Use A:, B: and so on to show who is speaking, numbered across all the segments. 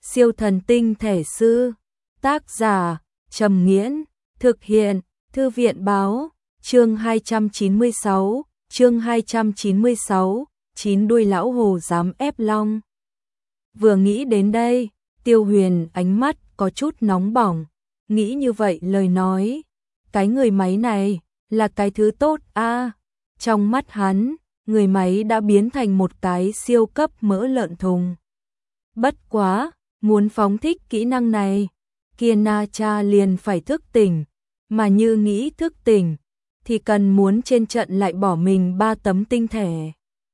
A: Siêu thần tinh thể sư. Tác giả Trầm Nghiễn. Thực hiện Thư viện Báo. Chương 296. Chương 296. Chín đuôi lão hồ dám ép long. Vừa nghĩ đến đây, Tiêu Huyền ánh mắt có chút nóng bỏng. Nghĩ như vậy lời nói, cái người máy này là cái thứ tốt a. Trong mắt hắn, người máy đã biến thành một cái siêu cấp mỡ lợn thùng. Bất quá, muốn phóng thích kỹ năng này, kia Na Cha liền phải thức tỉnh, mà như nghĩ thức tỉnh, thì cần muốn trên trận lại bỏ mình 3 tấm tinh thể.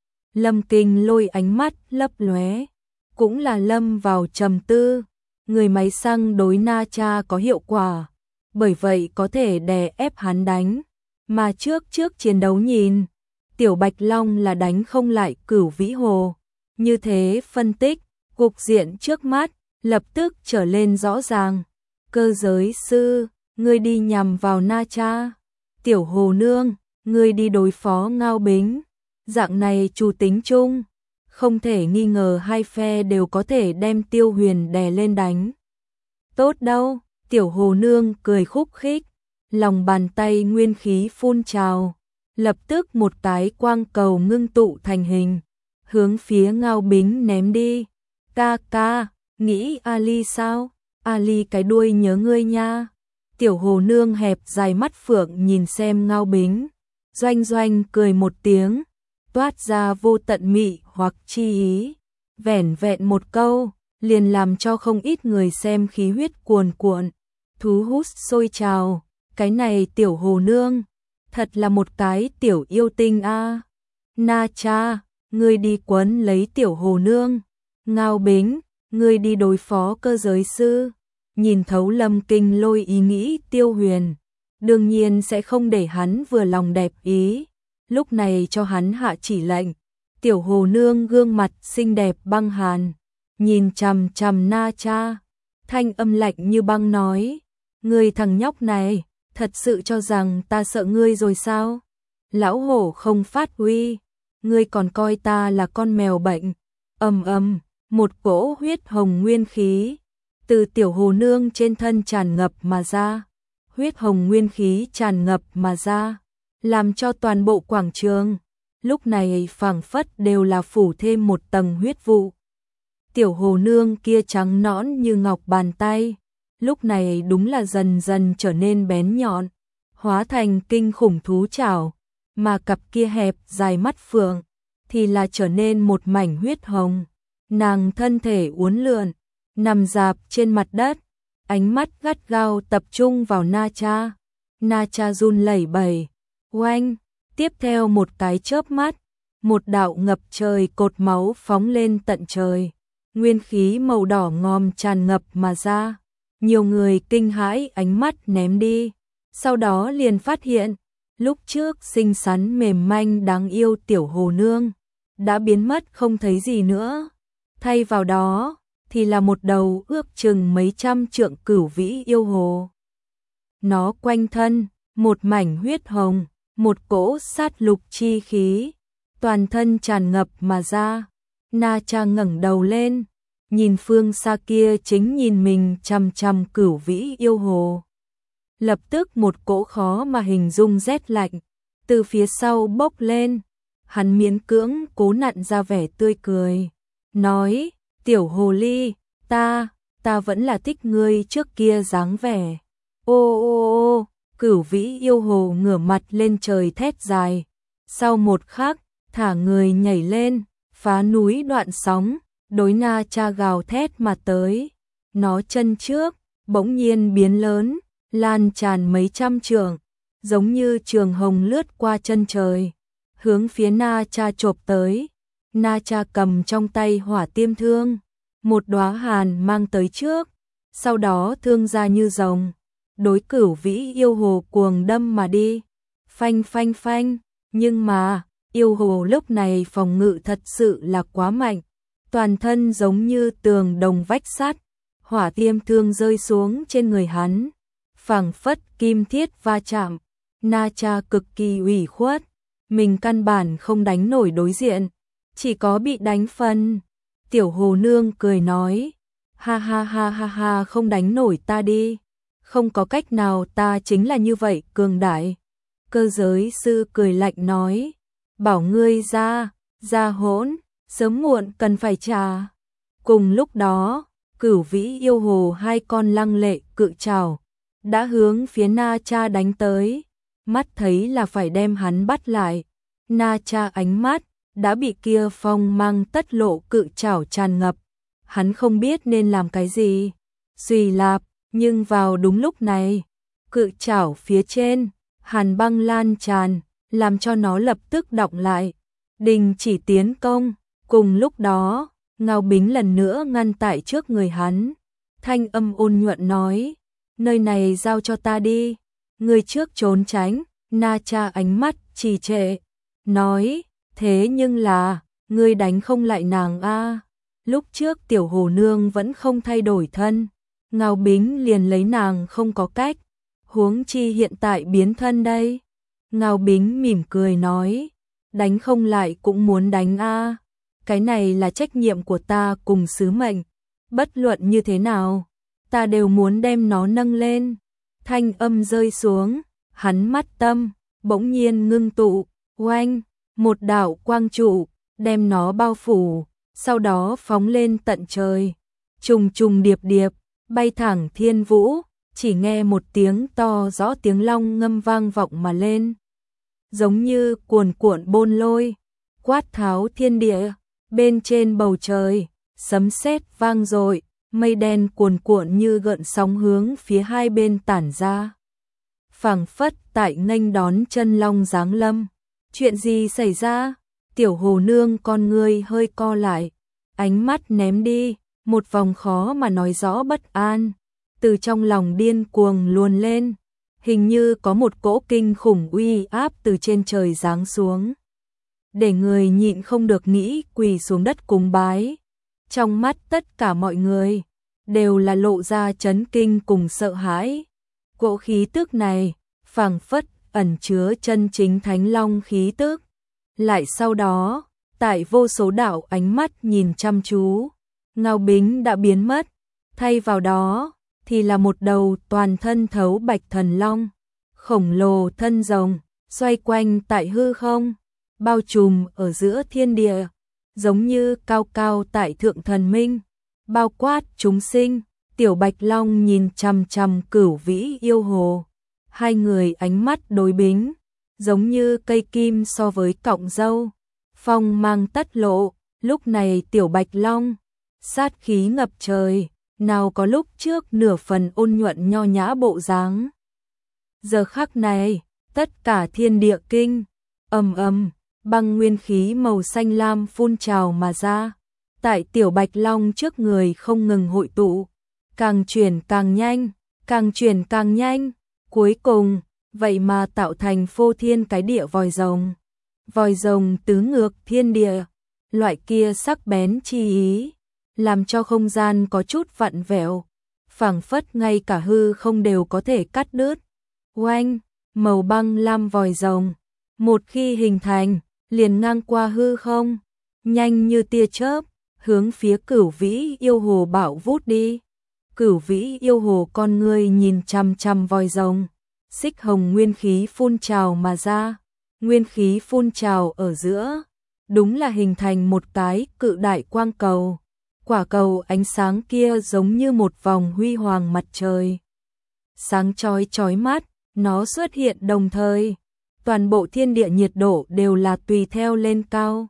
A: Lâm Kinh Lôi ánh mắt lấp lóe, cũng là lâm vào trầm tư, người máy xăng đối Na Cha có hiệu quả, bởi vậy có thể đè ép hắn đánh, mà trước chiến đấu nhìn, Tiểu Bạch Long là đánh không lại Cửu Vĩ Hồ, như thế phân tích, cục diện trước mắt lập tức trở lên rõ ràng. Cơ giới sư, ngươi đi nhằm vào Na Cha, Tiểu Hồ Nương, ngươi đi đối phó Ngao Bính, dạng này chủ tính chung, không thể nghi ngờ hai phe đều có thể đem Tiêu Huyền đè lên đánh. Tốt đâu, Tiểu Hồ Nương cười khúc khích, lòng bàn tay nguyên khí phun trào, lập tức một cái quang cầu ngưng tụ thành hình, hướng phía Ngao Bính ném đi. Ca ca, nghĩ Ali sao? Ali cái đuôi nhớ ngươi nha. Tiểu Hồ Nương hẹp dài mắt phượng nhìn xem Ngao Bính, doanh doanh cười một tiếng, toát ra vô tận mị hoặc chi ý, vẻn vẹn một câu, liền làm cho không ít người xem khí huyết cuồn cuộn, thú hút sôi trào. Cái này Tiểu Hồ Nương, thật là một cái tiểu yêu tinh a. Na Cha, ngươi đi quấn lấy Tiểu Hồ Nương. Ngao Bính, ngươi đi đối phó cơ giới sư. Nhìn thấu Lâm Kinh Lôi ý nghĩ Tiêu Huyền, đương nhiên sẽ không để hắn vừa lòng đẹp ý, lúc này cho hắn hạ chỉ lệnh. Tiểu Hồ Nương gương mặt xinh đẹp băng hàn, nhìn chằm chằm Na Cha, thanh âm lạnh như băng nói, ngươi thằng nhóc này, thật sự cho rằng ta sợ ngươi rồi sao? Lão hổ không phát huy, ngươi còn coi ta là con mèo bệnh. Một cỗ huyết hồng nguyên khí từ Tiểu Hồ Nương trên thân tràn ngập mà ra, huyết hồng nguyên khí tràn ngập mà ra, làm cho toàn bộ quảng trường lúc này phảng phất đều là phủ thêm một tầng huyết vụ. Tiểu Hồ Nương kia trắng nõn như ngọc bàn tay, lúc này đúng là dần dần trở nên bén nhọn, hóa thành kinh khủng thú chảo, mà cặp kia hẹp dài mắt phượng thì là trở nên một mảnh huyết hồng. Nàng thân thể uốn lượn, nằm rạp trên mặt đất, ánh mắt gắt gao tập trung vào Na Cha. Na Cha run lẩy bẩy, oanh, tiếp theo một cái chớp mắt, một đạo ngập trời cột máu phóng lên tận trời, nguyên khí màu đỏ ngòm tràn ngập mà ra. Nhiều người kinh hãi ánh mắt ném đi, sau đó liền phát hiện, lúc trước xinh xắn mềm manh đáng yêu Tiểu Hồ Nương đã biến mất không thấy gì nữa. Thay vào đó thì là một đầu ước chừng mấy trăm trượng Cửu Vĩ yêu hồ. Nó quanh thân một mảnh huyết hồng, một cỗ sát lục chi khí, toàn thân tràn ngập mà ra. Na Cha ngẩng đầu lên, nhìn phương xa kia chính nhìn mình chằm chằm Cửu Vĩ yêu hồ. Lập tức một cỗ khó mà hình dung rét lạnh từ phía sau bốc lên, hắn miễn cưỡng cố nặn ra vẻ tươi cười, nói, Tiểu Hồ Ly, ta vẫn là thích ngươi trước kia dáng vẻ. Ô, Cửu Vĩ yêu hồ ngửa mặt lên trời thét dài, sau một khắc, thả người nhảy lên, phá núi đoạn sóng, đối Na Cha gào thét mà tới. Nó chân trước, bỗng nhiên biến lớn, lan tràn mấy trăm trượng, giống như trường hồng lướt qua chân trời, hướng phía Na Cha chộp tới. Na Cha cầm trong tay hỏa tiêm thương, một đóa hàn mang tới trước, sau đó thương ra như rồng, đối Cửu Vĩ yêu hồ cuồng đâm mà đi. Phanh phanh phanh, nhưng mà, yêu hồ lúc này phòng ngự thật sự là quá mạnh, toàn thân giống như tường đồng vách sắt, hỏa tiêm thương rơi xuống trên người hắn, phảng phất kim thiết va chạm. Na Cha cực kỳ ủy khuất, mình căn bản không đánh nổi đối diện, chỉ có bị đánh phân. Tiểu Hồ Nương cười nói, Ha ha ha ha ha, không đánh nổi ta đi. Không có cách nào, ta chính là như vậy, cường đại. Cơ giới sư cười lạnh nói, bảo ngươi ra hỗn, sớm muộn cần phải trả. Cùng lúc đó, Cửu Vĩ yêu hồ hai con lăng lệ cự trảo đã hướng phía Na Cha đánh tới, mắt thấy là phải đem hắn bắt lại. Na Cha ánh mắt đã bị kia phong mang tất lộ cự trảo tràn ngập, hắn không biết nên làm cái gì. Xuy lạp, nhưng vào đúng lúc này, cự trảo phía trên hàn băng lan tràn, làm cho nó lập tức đọng lại, đình chỉ tiến công. Cùng lúc đó, Ngao Bính lần nữa ngăn tại trước người hắn, thanh âm ôn nhuận nói, nơi này giao cho ta đi, người trước trốn tránh. Na Cha ánh mắt trì trệ, nói, thế nhưng là, ngươi đánh không lại nàng a. Lúc trước tiểu hồ nương vẫn không thay đổi thân, Ngao Bính liền lấy nàng không có cách, huống chi hiện tại biến thân đây. Ngao Bính mỉm cười nói, đánh không lại cũng muốn đánh a. Cái này là trách nhiệm của ta cùng sứ mệnh, bất luận như thế nào, ta đều muốn đem nó nâng lên. Thanh âm rơi xuống, hắn mắt tâm bỗng nhiên ngưng tụ, oanh, một đạo quang trụ đem nó bao phủ, sau đó phóng lên tận trời, trùng trùng điệp điệp bay thẳng thiên vũ. Chỉ nghe một tiếng to rõ tiếng long ngâm vang vọng mà lên, giống như cuồn cuộn bôn lôi, quát tháo thiên địa. Bên trên bầu trời, sấm sét vang dội, mây đen cuồn cuộn như gợn sóng hướng phía hai bên tản ra. Phảng phất tại nghênh đón chân long giáng lâm. Chuyện gì xảy ra? Tiểu hồ nương con ngươi hơi co lại, ánh mắt ném đi, một vòng khó mà nói rõ bất an, từ trong lòng điên cuồng luồn lên, hình như có một cỗ kinh khủng uy áp từ trên trời giáng xuống, để người nhịn không được nghĩ quỳ xuống đất cúng bái. Trong mắt tất cả mọi người đều là lộ ra chấn kinh cùng sợ hãi. Cỗ khí tức này phảng phất ẩn chứa chân chính thánh long khí tức. Lại sau đó, tại vô số đạo ánh mắt nhìn chăm chú, Ngao Bính đã biến mất, thay vào đó thì là một đầu toàn thân thấu bạch thần long, khổng lồ thân rồng, xoay quanh tại hư không, bao trùm ở giữa thiên địa, giống như cao cao tại thượng thần minh, bao quát chúng sinh. Tiểu Bạch Long nhìn chằm chằm Cửu Vĩ yêu hồ, hai người ánh mắt đối bính, giống như cây kim so với cọng dâu, phong mang tất lộ. Lúc này Tiểu Bạch Long sát khí ngập trời, nào có lúc trước nửa phần ôn nhuận nho nhã bộ dáng. Giờ khắc này, tất cả thiên địa kinh, ầm ầm, băng nguyên khí màu xanh lam phun trào mà ra, tại Tiểu Bạch Long trước người không ngừng hội tụ, càng chuyển càng nhanh, càng chuyển càng nhanh, cuối cùng, vậy mà tạo thành phô thiên cái địa vòi rồng. Vòi rồng tứ ngược thiên địa, loại kia sắc bén chi ý, làm cho không gian có chút vặn vẹo, phảng phất ngay cả hư không đều có thể cắt đứt. Oanh, màu băng lam vòi rồng, một khi hình thành, liền ngang qua hư không, nhanh như tia chớp, hướng phía Cửu Vĩ yêu hồ bạo vút đi. Cửu Vĩ yêu hồ con ngươi nhìn chằm chằm vòi rồng, xích hồng nguyên khí phun trào mà ra, nguyên khí phun trào ở giữa, đúng là hình thành một cái cự đại quang cầu. Quả cầu ánh sáng kia giống như một vòng huy hoàng mặt trời, sáng chói chói mắt, nó xuất hiện đồng thời, toàn bộ thiên địa nhiệt độ đều là tùy theo lên cao.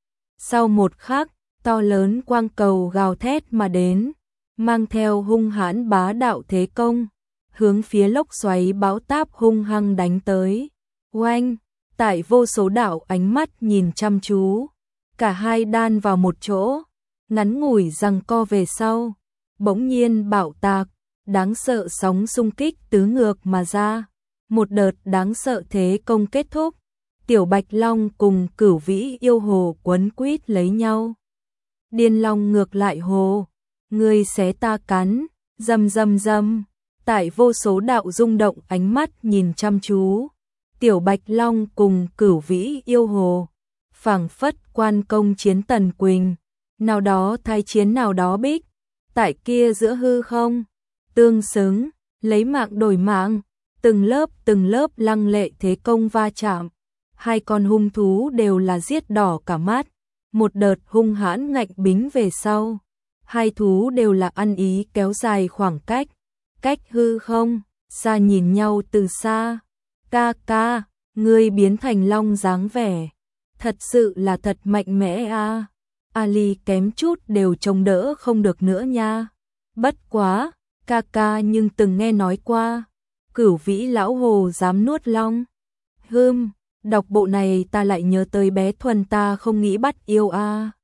A: Sau một khắc, to lớn quang cầu gào thét mà đến, mang theo hung hãn bá đạo thế công, hướng phía lốc xoáy bão táp hung hăng đánh tới. Oanh, tại vô số đạo ánh mắt nhìn chăm chú, cả hai đan vào một chỗ, ngắn ngủi giằng co về sau, bỗng nhiên bạo tạc, đáng sợ sóng xung kích tứ ngược mà ra, một đợt đáng sợ thế công kết thúc, Tiểu Bạch Long cùng Cửu Vĩ yêu hồ quấn quýt lấy nhau. Điên Long ngược lại hồ, ngươi xé ta cắn, rầm rầm rầm, tại vô số đạo rung động ánh mắt nhìn chăm chú, Tiểu Bạch Long cùng Cửu Vĩ yêu hồ, phảng phất quan công chiến tần quỳnh, nào đó thay chiến nào đó bích, tại kia giữa hư không, tương xứng, lấy mạng đổi mạng, từng lớp lăng lệ thế công va chạm. Hai con hung thú đều là giết đỏ cả mắt, một đợt hung hãn ngạnh bính về sau. Hai thú đều là ăn ý kéo dài khoảng cách hư không, xa nhìn nhau từ xa. Ca ca, ngươi biến thành long dáng vẻ, thật sự là thật mạnh mẽ a. Ali kém chút đều chống đỡ không được nữa nha. Bất quá, ca ca nhưng từng nghe nói qua, Cửu Vĩ lão hồ dám nuốt long. Đọc bộ này ta lại nhớ tới bé Thuần ta không nghĩ bắt yêu a.